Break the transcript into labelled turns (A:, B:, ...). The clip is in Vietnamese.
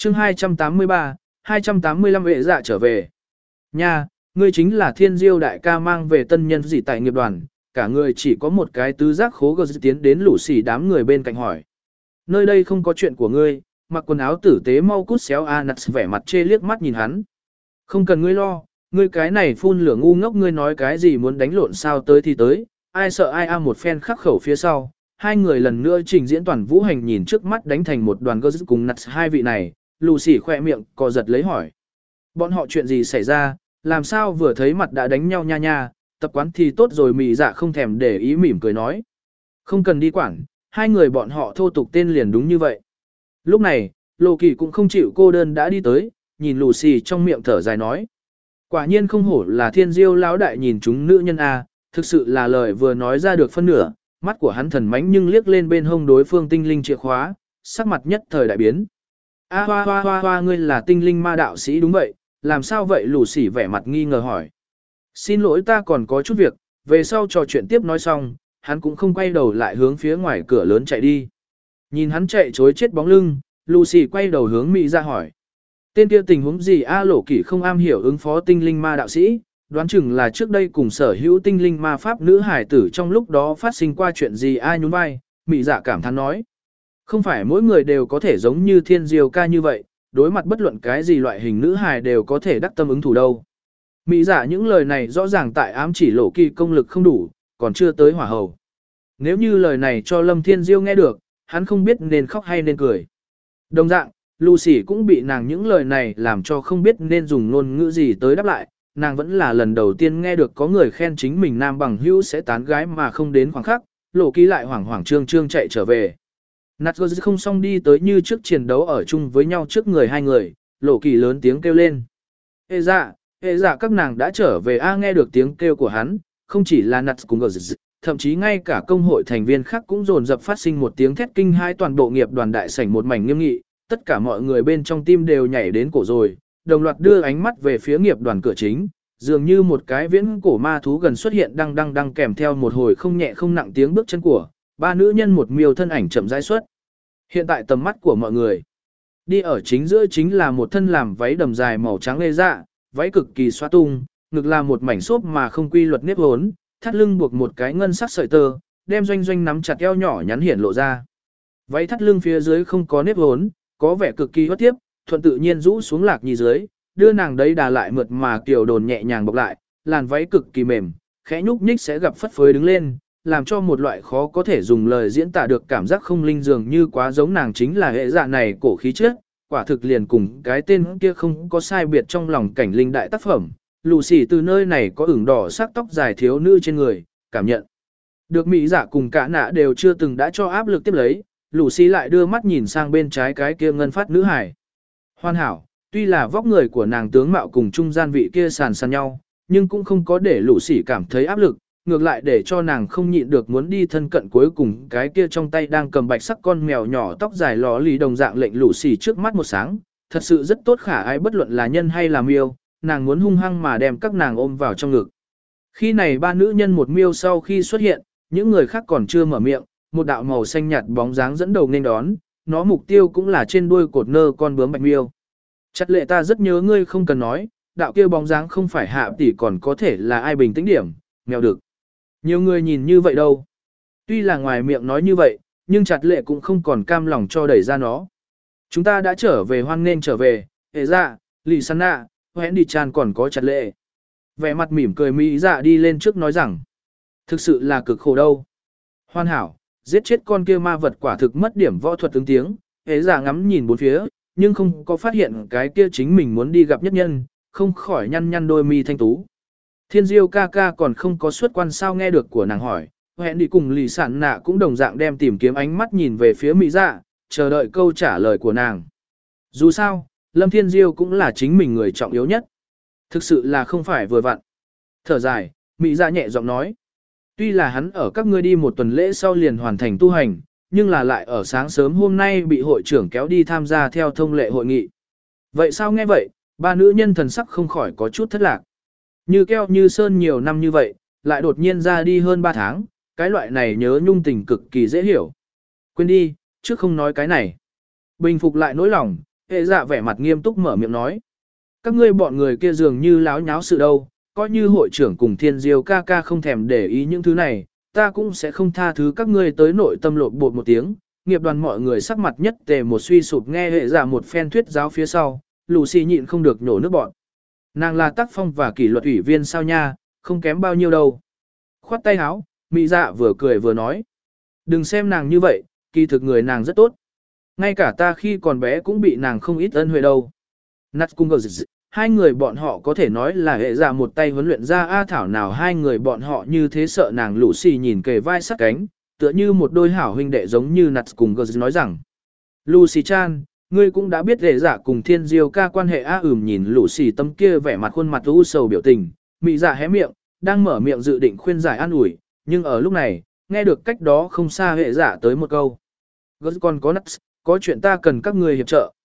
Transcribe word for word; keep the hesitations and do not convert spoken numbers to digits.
A: chương hai trăm tám mươi ba, hai trăm tám mươi lăm vệ dạ trở về. Nha, ngươi chính là thiên diêu đại ca mang về tân nhân gì tại nghiệp đoàn, cả người chỉ có một cái tứ giác khố gờ tiến đến lũ xỉ đám người bên cạnh hỏi. Nơi đây không có chuyện của ngươi, mặc quần áo tử tế mau cút xéo a nặt vẻ mặt chê liếc mắt nhìn hắn. Không cần ngươi lo, ngươi cái này phun lửa ngu ngốc ngươi nói cái gì muốn đánh lộn sao tới thì tới, ai sợ ai a một phen khắc khẩu phía sau. Hai người lần nữa trình diễn toàn vũ hành nhìn trước mắt đánh thành một đoàn gơ dứt cùng nặt hai vị này, lù xỉ khỏe miệng cò giật lấy hỏi. Bọn họ chuyện gì xảy ra, làm sao vừa thấy mặt đã đánh nhau nha nha, tập quán thì tốt rồi mị dạ không thèm để ý mỉm cười nói. Không cần đi quản, hai người bọn họ thô tục tên liền đúng như vậy. Lúc này, Lộ Kỳ cũng không chịu cô đơn đã đi tới, nhìn lù xì trong miệng thở dài nói. Quả nhiên không hổ là thiên diêu lão đại nhìn chúng nữ nhân A, thực sự là lời vừa nói ra được phân nửa, mắt của hắn thần mánh nhưng liếc lên bên hông đối phương tinh linh chìa khóa, sắc mặt nhất thời đại biến. A hoa hoa hoa hoa ngươi là tinh linh ma đạo sĩ đúng vậy, làm sao vậy lù xỉ vẻ mặt nghi ngờ hỏi. Xin lỗi ta còn có chút việc, về sau trò chuyện tiếp nói xong, hắn cũng không quay đầu lại hướng phía ngoài cửa lớn chạy đi. Nhìn hắn chạy chối chết bóng lưng, Lucy quay đầu hướng Mỹ ra hỏi. Tên kia tình huống gì A Lộ Kỷ không am hiểu ứng phó tinh linh ma đạo sĩ, đoán chừng là trước đây cùng sở hữu tinh linh ma pháp nữ hải tử trong lúc đó phát sinh qua chuyện gì ai nhún vai, Mỹ dạ cảm thán nói. Không phải mỗi người đều có thể giống như thiên diêu ca như vậy, đối mặt bất luận cái gì loại hình nữ hài đều có thể đắc tâm ứng thủ đâu. Mỹ giả những lời này rõ ràng tại ám chỉ Lộ Kỳ công lực không đủ, còn chưa tới hỏa hầu. Nếu như lời này cho Lâm Thiên Diêu nghe được, hắn không biết nên khóc hay nên cười. Đồng dạng, Lucy cũng bị nàng những lời này làm cho không biết nên dùng ngôn ngữ gì tới đáp lại, nàng vẫn là lần đầu tiên nghe được có người khen chính mình nam bằng hữu sẽ tán gái mà không đến khoảng khắc, Lộ Kỳ lại hoảng hoảng trương trương chạy trở về. Nạt gơ không xong đi tới như trước chiến đấu ở chung với nhau trước người hai người, Lộ Kỳ lớn tiếng kêu lên. Ê dạ, ê dạ các nàng đã trở về a nghe được tiếng kêu của hắn, không chỉ là Nạt cùng gơ thậm chí ngay cả công hội thành viên khác cũng dồn dập phát sinh một tiếng thét kinh hai toàn bộ nghiệp đoàn đại sảnh một mảnh nghiêm nghị, tất cả mọi người bên trong tim đều nhảy đến cổ rồi, đồng loạt đưa ánh mắt về phía nghiệp đoàn cửa chính, dường như một cái viễn cổ ma thú gần xuất hiện đang đang đang kèm theo một hồi không nhẹ không nặng tiếng bước chân của ba nữ nhân một miêu thân ảnh chậm rãi xuất. Hiện tại tầm mắt của mọi người, đi ở chính giữa chính là một thân làm váy đầm dài màu trắng lê dạ, váy cực kỳ xóa tung, ngực là một mảnh xốp mà không quy luật nếp hốn, thắt lưng buộc một cái ngân sắc sợi tơ, đem doanh doanh nắm chặt eo nhỏ nhắn hiển lộ ra. Váy thắt lưng phía dưới không có nếp hốn, có vẻ cực kỳ bất tiếp, thuận tự nhiên rũ xuống lạc nhì dưới, đưa nàng đấy đà lại mượt mà kiểu đồn nhẹ nhàng bọc lại, làn váy cực kỳ mềm, khẽ nhúc nhích sẽ gặp phất phới đứng lên, làm cho một loại khó có thể dùng lời diễn tả được cảm giác không linh dường như quá giống nàng chính là hệ dạ này cổ khí chất, quả thực liền cùng cái tên kia không có sai biệt trong lòng cảnh linh đại tác phẩm. Lucy từ nơi này có ửng đỏ sắc tóc dài thiếu nữ trên người, cảm nhận được mỹ dạ cùng cả nạ đều chưa từng đã cho áp lực tiếp lấy, Lucy lại đưa mắt nhìn sang bên trái cái kia ngân phát nữ hải. Hoàn hảo, tuy là vóc người của nàng tướng mạo cùng trung gian vị kia sàn sàn nhau, nhưng cũng không có để Lucy cảm thấy áp lực, ngược lại để cho nàng không nhịn được muốn đi thân cận cuối cùng cái kia trong tay đang cầm bạch sắc con mèo nhỏ tóc dài ló lì đồng dạng lệnh Lucy trước mắt một sáng, thật sự rất tốt khả ai bất luận là nhân hay là miêu, nàng muốn hung hăng mà đem các nàng ôm vào trong ngực. Khi này ba nữ nhân một miêu sau khi xuất hiện, những người khác còn chưa mở miệng, một đạo màu xanh nhạt bóng dáng dẫn đầu nên đón, nó mục tiêu cũng là trên đuôi cột nơ con bướm bạch miêu. Chặt lệ ta rất nhớ ngươi không cần nói, đạo kia bóng dáng không phải hạ tỷ còn có thể là ai bình tĩnh điểm, mèo được. Nhiều người nhìn như vậy đâu. Tuy là ngoài miệng nói như vậy, nhưng chặt lệ cũng không còn cam lòng cho đẩy ra nó. Chúng ta đã trở về hoan nên trở về, hệ dạ, lì săn nạ, hẹn đi chan còn có chặt lệ. Vẻ mặt mỉm cười mỹ dạ đi lên trước nói rằng, thực sự là cực khổ đâu. Hoàn hảo, giết chết con kia ma vật quả thực mất điểm võ thuật ứng tiếng, hệ dạ ngắm nhìn bốn phía, nhưng không có phát hiện cái kia chính mình muốn đi gặp nhất nhân, không khỏi nhăn nhăn đôi mi thanh tú. Thiên diêu ca ca còn không có xuất quan sao nghe được của nàng hỏi, hẹn đi cùng lì sản nạ cũng đồng dạng đem tìm kiếm ánh mắt nhìn về phía mỹ dạ, chờ đợi câu trả lời của nàng. Dù sao, Lâm Thiên Diêu cũng là chính mình người trọng yếu nhất. Thực sự là không phải vừa vặn. Thở dài, mỹ dạ nhẹ giọng nói. Tuy là hắn ở các ngươi đi một tuần lễ sau liền hoàn thành tu hành, nhưng là lại ở sáng sớm hôm nay bị hội trưởng kéo đi tham gia theo thông lệ hội nghị. Vậy sao nghe vậy, ba nữ nhân thần sắc không khỏi có chút thất lạc. Như keo như sơn nhiều năm như vậy, lại đột nhiên ra đi hơn ba tháng, cái loại này nhớ nhung tình cực kỳ dễ hiểu. Quên đi, trước không nói cái này. Bình phục lại nỗi lòng, Hệ dạ vẻ mặt nghiêm túc mở miệng nói. Các ngươi bọn người kia dường như láo nháo sự đâu, coi như hội trưởng cùng thiên diêu ca ca không thèm để ý những thứ này, ta cũng sẽ không tha thứ các ngươi tới nội tâm lột bột một tiếng. Nghiệp đoàn mọi người sắc mặt nhất tề một suy sụp nghe hệ dạ một phen thuyết giáo phía sau, Lucy nhịn không được nhổ nước bọn. Nàng là tác phong và kỷ luật ủy viên sao nha, không kém bao nhiêu đâu. Khoát tay áo, mỹ dạ vừa cười vừa nói. Đừng xem nàng như vậy, kỳ thực người nàng rất tốt. Ngay cả ta khi còn bé cũng bị nàng không ít ân huệ đâu. Nat cung gờ hai người bọn họ có thể nói là hệ dạ một tay huấn luyện ra A Thảo nào hai người bọn họ như thế sợ nàng Lucy nhìn kề vai sát cánh, tựa như một đôi hảo huynh đệ giống như Nat cùng gờ nói rằng. Lucy Chan, ngươi cũng đã biết hệ dạ cùng thiên diêu ca quan hệ A ừm nhìn Lucy tâm kia vẻ mặt khuôn mặt u sầu biểu tình, mỹ dạ hé miệng, đang mở miệng dự định khuyên giải an ủi, nhưng ở lúc này, nghe được cách đó không xa hệ dạ tới một câu. Gớt còn có Nat, có chuyện ta cần các ngươi hiệp trợ.